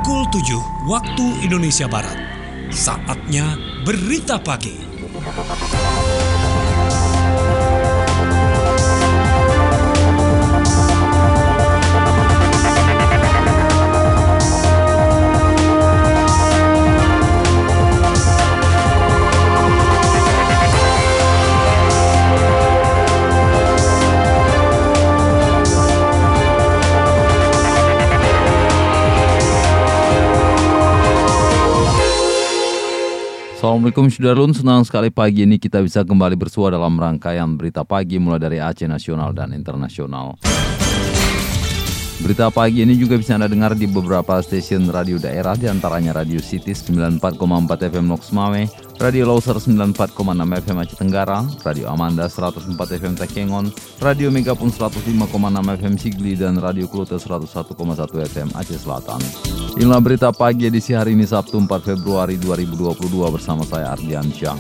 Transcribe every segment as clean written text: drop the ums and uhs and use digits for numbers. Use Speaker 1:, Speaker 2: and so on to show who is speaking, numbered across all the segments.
Speaker 1: Pukul 7 waktu Indonesia Barat. Saatnya berita pagi.
Speaker 2: Assalamualaikum Sudarlun, senang sekali pagi ini kita bisa kembali bersua dalam rangkaian berita pagi mulai dari Aceh Nasional dan Internasional. Berita pagi ini juga bisa Anda dengar di beberapa stasiun radio daerah, diantaranya Radio City 94,4 FM Loks Mawé, Radio Loser 94,6 FM Aceh Tenggara, Radio Amanda 104 FM Takengon, Radio Megapun 105,6 FM Sigli, dan Radio Klute 101,1 FM Aceh Selatan. Inilah berita pagi edisi hari ini Sabtu 4 Februari 2022 bersama saya Ardian Syah.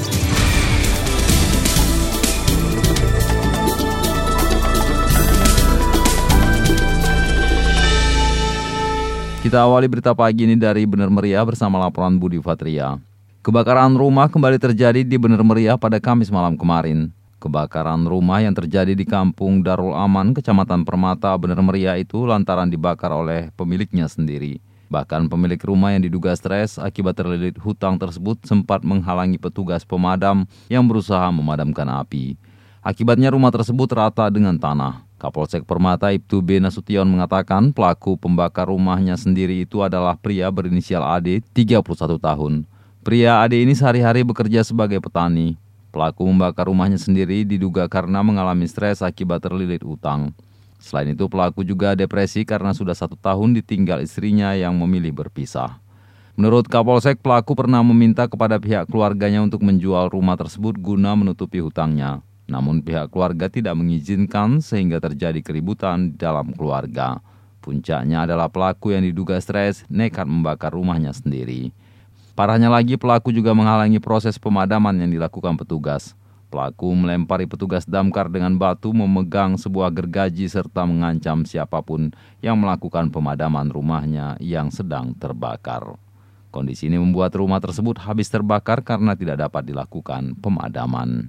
Speaker 2: Kita awali berita pagi ini dari Bener Meriah bersama laporan Budi Fatria. Kebakaran rumah kembali terjadi di Bener Meriah pada Kamis malam kemarin. Kebakaran rumah yang terjadi di Kampung Darul Aman, Kecamatan Permata, Bener Meriah itu lantaran dibakar oleh pemiliknya sendiri. Bahkan pemilik rumah yang diduga stres akibat terlilit hutang tersebut sempat menghalangi petugas pemadam yang berusaha memadamkan api. Akibatnya rumah tersebut rata dengan tanah. Kapolsek Permata Ibtu B. Nasution mengatakan pelaku pembakar rumahnya sendiri itu adalah pria berinisial AD, 31 tahun. Pria AD ini sehari-hari bekerja sebagai petani. Pelaku membakar rumahnya sendiri diduga karena mengalami stres akibat terlilit utang. Selain itu pelaku juga depresi karena sudah 1 tahun ditinggal istrinya yang memilih berpisah. Menurut Kapolsek, pelaku pernah meminta kepada pihak keluarganya untuk menjual rumah tersebut guna menutupi hutangnya. Namun pihak keluarga tidak mengizinkan sehingga terjadi keributan di dalam keluarga. Puncaknya adalah pelaku yang diduga stres nekat membakar rumahnya sendiri. Parahnya lagi, pelaku juga menghalangi proses pemadaman yang dilakukan petugas. Pelaku melempari petugas damkar dengan batu, memegang sebuah gergaji serta mengancam siapapun yang melakukan pemadaman rumahnya yang sedang terbakar. Kondisi ini membuat rumah tersebut habis terbakar karena tidak dapat dilakukan pemadaman.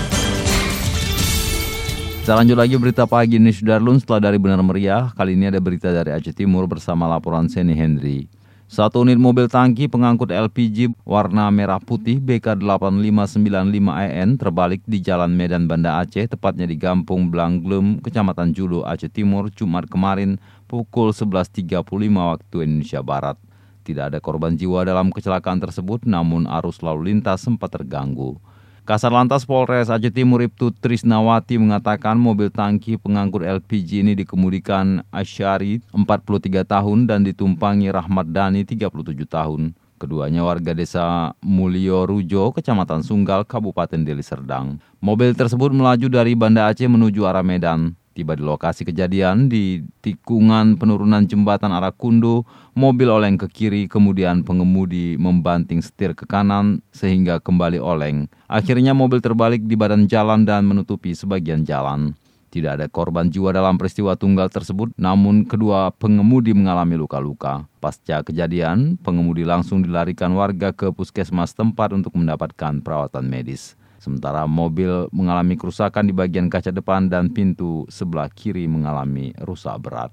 Speaker 2: Kita lanjut lagi berita pagi ini Sudarlun. Setelah dari Bener Meriah, kali ini ada berita dari Aceh Timur bersama laporan Seni Hendri. 1 unit mobil tangki pengangkut LPG warna merah putih BK8595EN terbalik di Jalan Medan Banda Aceh, tepatnya di Kampung Blanglem, Kecamatan Julu, Aceh Timur, Jumat kemarin pukul 11.35 waktu Indonesia Barat. Tidak ada korban jiwa dalam kecelakaan tersebut, namun arus lalu lintas sempat terganggu. Kasatlantas Polres Aceh Timur Ibtu Trisnawati mengatakan mobil tangki pengangkut LPG ini dikemudikan Asyari 43 tahun dan ditumpangi Rahmat Dani 37 tahun. Keduanya warga desa Mulyo Rujo, Kecamatan Sunggal, Kabupaten Deli Serdang. Mobil tersebut melaju dari Banda Aceh menuju arah Medan. Tiba di lokasi kejadian di tikungan penurunan jembatan arah Kundo, mobil oleng ke kiri, kemudian pengemudi membanting setir ke kanan sehingga kembali oleng. Akhirnya mobil terbalik di badan jalan dan menutupi sebagian jalan. Tidak ada korban jiwa dalam peristiwa tunggal tersebut, namun kedua pengemudi mengalami luka-luka. Pasca kejadian, pengemudi langsung dilarikan warga ke puskesmas tempat untuk mendapatkan perawatan medis. Sementara mobil mengalami kerusakan di bagian kaca depan dan pintu sebelah kiri mengalami rusak berat.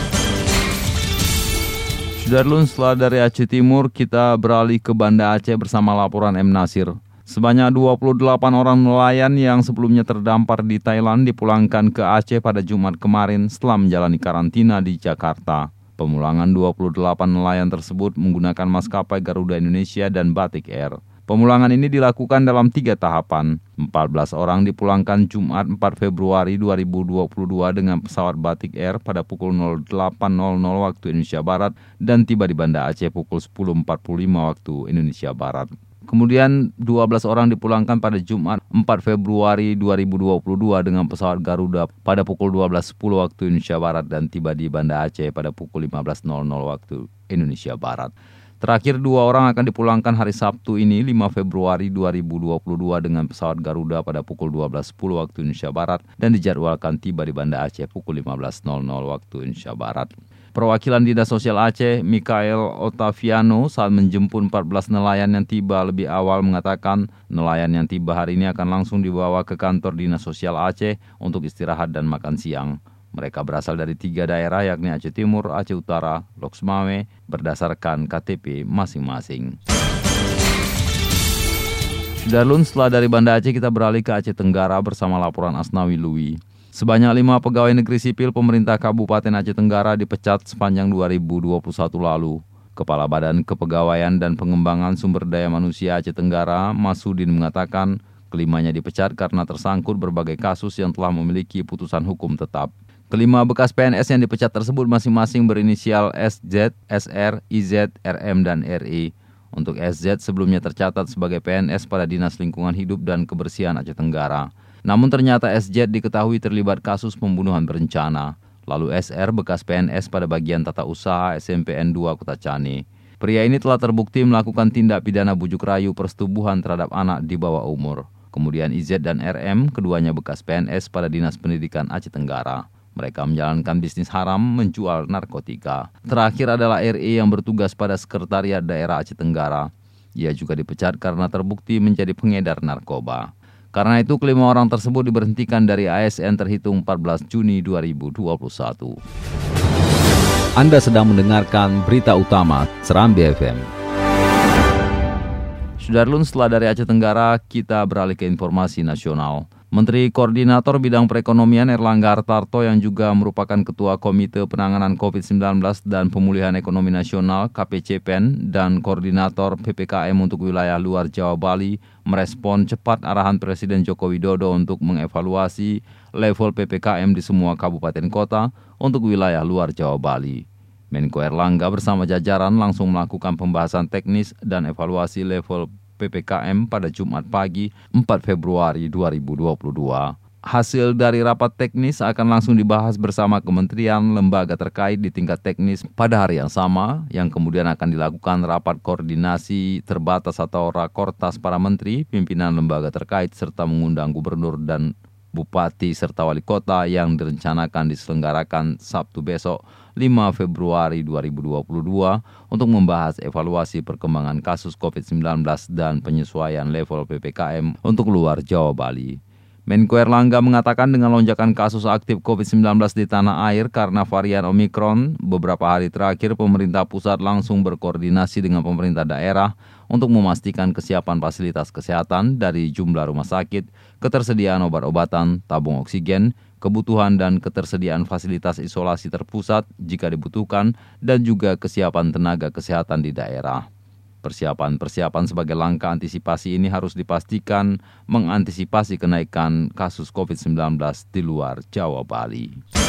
Speaker 2: Sudarlun, setelah dari Aceh Timur, kita beralih ke Banda Aceh bersama laporan M. Nasir. Sebanyak 28 orang nelayan yang sebelumnya terdampar di Thailand dipulangkan ke Aceh pada Jumat kemarin setelah menjalani karantina di Jakarta. Pemulangan 28 nelayan tersebut menggunakan maskapai Garuda Indonesia dan Batik Air. Pemulangan ini dilakukan dalam 3 tahapan. 14 orang dipulangkan Jumat 4 Februari 2022 dengan pesawat Batik Air pada pukul 08.00 waktu Indonesia Barat dan tiba di Banda Aceh pukul 10.45 waktu Indonesia Barat. Kemudian 12 orang dipulangkan pada Jumat 4 Februari 2022 dengan pesawat Garuda pada pukul 12.10 waktu Indonesia Barat dan tiba di Banda Aceh pada pukul 15.00 waktu Indonesia Barat. Terakhir 2 orang akan dipulangkan hari Sabtu ini 5 Februari 2022 dengan pesawat Garuda pada pukul 12.10 waktu Indonesia Barat dan dijadwalkan tiba di Banda Aceh pukul 15.00 waktu Indonesia Barat. Perwakilan Dinas Sosial Aceh, Mikael Otaviano, saat menjemput 14 nelayan yang tiba lebih awal mengatakan nelayan yang tiba hari ini akan langsung dibawa ke kantor Dinas Sosial Aceh untuk istirahat dan makan siang. Mereka berasal dari 3 daerah yakni Aceh Timur, Aceh Utara, Loks Mame berdasarkan KTP masing-masing. Sudarlun, setelah dari Banda Aceh kita beralih ke Aceh Tenggara bersama laporan Asnawi Lui. Sebanyak 5 pegawai negeri sipil pemerintah Kabupaten Aceh Tenggara dipecat sepanjang 2021 lalu. Kepala Badan Kepegawaian dan Pengembangan Sumber Daya Manusia Aceh Tenggara, Masudin, mengatakan kelimanya dipecat karena tersangkut berbagai kasus yang telah memiliki putusan hukum tetap. Kelima bekas PNS yang dipecat tersebut masing-masing berinisial SZ, SR, IZ, RM, dan RI. Untuk SZ sebelumnya tercatat sebagai PNS pada Dinas Lingkungan Hidup dan Kebersihan Aceh Tenggara. Namun ternyata SZ diketahui terlibat kasus pembunuhan berencana. Lalu SR bekas PNS pada bagian tata usaha SMPN 2 Kota Cane. Pria ini telah terbukti melakukan tindak pidana bujuk rayu persetubuhan terhadap anak di bawah umur. Kemudian IZ dan RM, keduanya bekas PNS pada Dinas Pendidikan Aceh Tenggara. Mereka menjalankan bisnis haram menjual narkotika. Terakhir adalah RI yang bertugas pada Sekretariat Daerah Aceh Tenggara. Ia juga dipecat karena terbukti menjadi pengedar narkoba. Karena itu, kelima orang tersebut diberhentikan dari ASN terhitung 14 Juni 2021.
Speaker 3: Anda sedang mendengarkan berita utama Serambi FM.
Speaker 2: Sudarlun, setelah dari Aceh Tenggara, kita beralih ke informasi nasional. Menteri Koordinator Bidang Perekonomian Erlangga Hartarto yang juga merupakan Ketua Komite Penanganan COVID-19 dan Pemulihan Ekonomi Nasional KPCPEN dan Koordinator PPKM untuk wilayah luar Jawa Bali merespon cepat arahan Presiden Joko Widodo untuk mengevaluasi level PPKM di semua kabupaten kota untuk wilayah luar Jawa Bali. Menko Erlangga bersama jajaran langsung melakukan pembahasan teknis dan evaluasi level PPKM pada Jumat pagi 4 Februari 2022. Hasil dari rapat teknis akan langsung dibahas bersama kementerian lembaga terkait di tingkat teknis pada hari yang sama, yang kemudian akan dilakukan rapat koordinasi terbatas atau rakortas para menteri, pimpinan lembaga terkait, serta mengundang gubernur dan bupati serta wali kota yang direncanakan diselenggarakan Sabtu besok 5 Februari 2022 untuk membahas evaluasi perkembangan kasus COVID-19 dan penyesuaian level PPKM untuk luar Jawa Bali. Menko Erlangga mengatakan dengan lonjakan kasus aktif COVID-19 di tanah air karena varian Omikron, beberapa hari terakhir pemerintah pusat langsung berkoordinasi dengan pemerintah daerah untuk memastikan kesiapan fasilitas kesehatan dari jumlah rumah sakit, ketersediaan obat-obatan, tabung oksigen, kebutuhan dan ketersediaan fasilitas isolasi terpusat jika dibutuhkan, dan juga kesiapan tenaga kesehatan di daerah. Persiapan sebagai langkah antisipasi ini harus dipastikan mengantisipasi kenaikan kasus COVID-19 di luar Jawa Bali.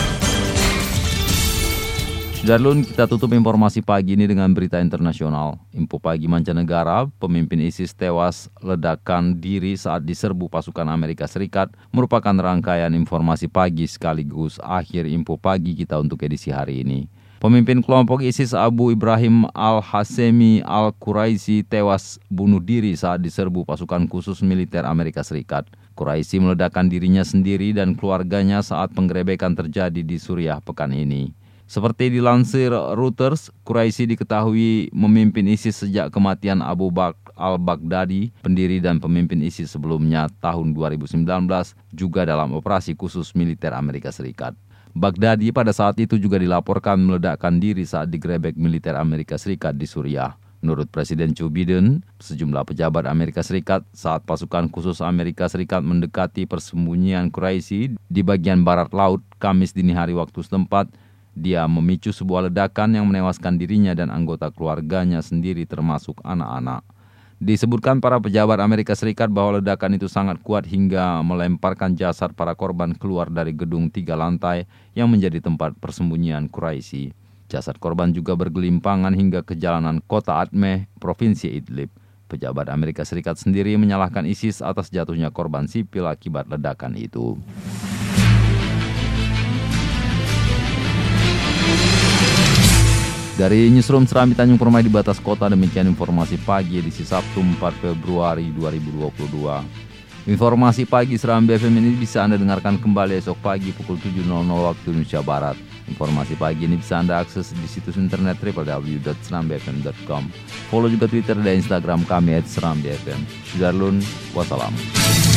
Speaker 2: Darlun, kita tutup informasi pagi ini dengan berita internasional. Info pagi mancanegara, pemimpin ISIS tewas ledakan diri saat diserbu pasukan Amerika Serikat, merupakan rangkaian informasi pagi sekaligus akhir info pagi kita untuk edisi hari ini. Pemimpin kelompok ISIS Abu Ibrahim Al-Hasemi Al-Quraisi tewas bunuh diri saat diserbu pasukan khusus militer Amerika Serikat. Quraisi meledakkan dirinya sendiri dan keluarganya saat penggerebekan terjadi di Suriah pekan ini. Seperti dilansir Reuters, Quraisi diketahui memimpin ISIS sejak kematian Abu Bakr al-Baghdadi, pendiri dan pemimpin ISIS sebelumnya tahun 2019, juga dalam operasi khusus militer Amerika Serikat. Baghdadi pada saat itu juga dilaporkan meledakkan diri saat digerebek militer Amerika Serikat di Suriah. Menurut Presiden Joe Biden, sejumlah pejabat Amerika Serikat saat pasukan khusus Amerika Serikat mendekati persembunyian Quraisi di bagian barat laut Kamis dini hari waktu setempat, dia memicu sebuah ledakan yang menewaskan dirinya dan anggota keluarganya sendiri termasuk anak-anak. Disebutkan para pejabat Amerika Serikat bahwa ledakan itu sangat kuat hingga melemparkan jasad para korban keluar dari gedung 3 lantai yang menjadi tempat persembunyian Quraisi. Jasad korban juga bergelimpangan hingga ke jalanan kota Admeh, Provinsi Idlib. Pejabat Amerika Serikat sendiri menyalahkan ISIS atas jatuhnya korban sipil akibat ledakan itu. Dari Newsroom Serambi Tanjung Permai di batas kota, demikian informasi pagi edisi Sabtu 4 Februari 2022. Informasi pagi Serambi FM ini bisa Anda dengarkan kembali esok pagi pukul 7.00 waktu Indonesia Barat. Informasi pagi ini bisa Anda akses di situs internet www.serambifm.com. Follow juga Twitter dan Instagram kami @serambifm. Sudarlun, wassalam.